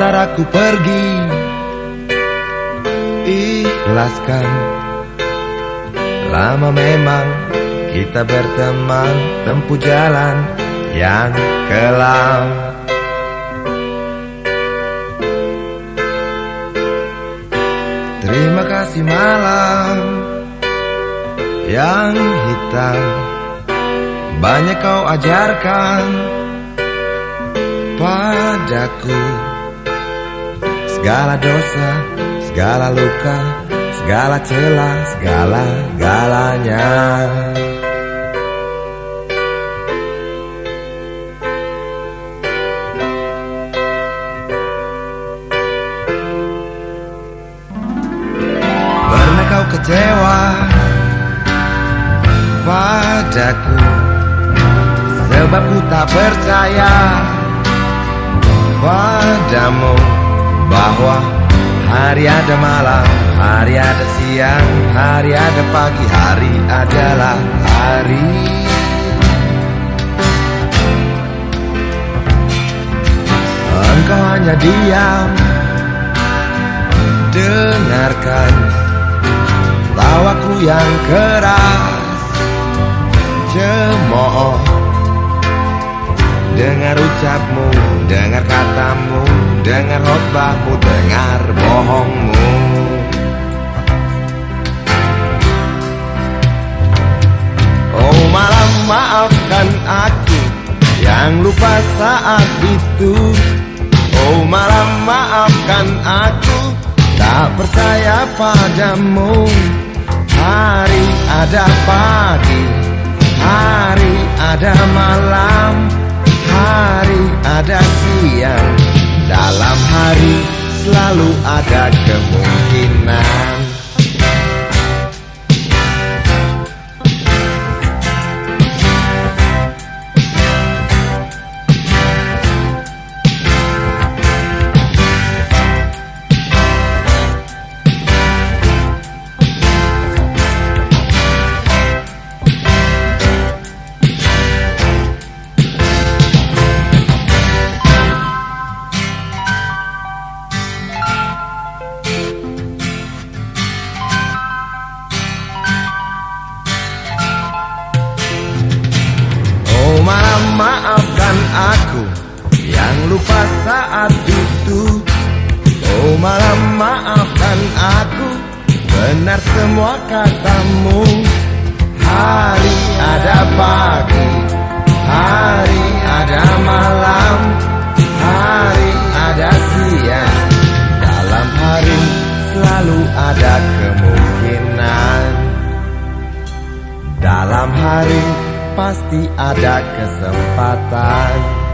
antara ku pergi, ikhlaskan. Lama memang kita berteman, tempuh jalan yang kelam. Terima kasih malam yang hitam, banyak kau ajarkan padaku. Segala dosa, segala luka, segala celah, segala-galanya. Pernah kau kecewa padaku, sebab ku tak percaya padamu bahwa hari ada malam, hari ada siang, hari ada pagi, hari adalah hari. Engkau hanya diam, dengarkan tawaku yang keras, cemooh. Dengar ucapmu, dengar katamu, dengar khotbahmu, dengar bohongmu. Oh malam, maafkan aku yang lupa saat itu. Oh malam, maafkan aku tak percaya padamu. Hari ada pagi, hari ada malam, hari ada siang. Dalam hari selalu ada kemungkinan. Malam, maafkan aku yang lupa saat itu. Oh malam, maafkan aku, benar semua katamu. Hari ada pagi, hari ada malam, hari ada siang. Dalam hari selalu ada kemungkinan. Dalam hari pasti ada kesempatan.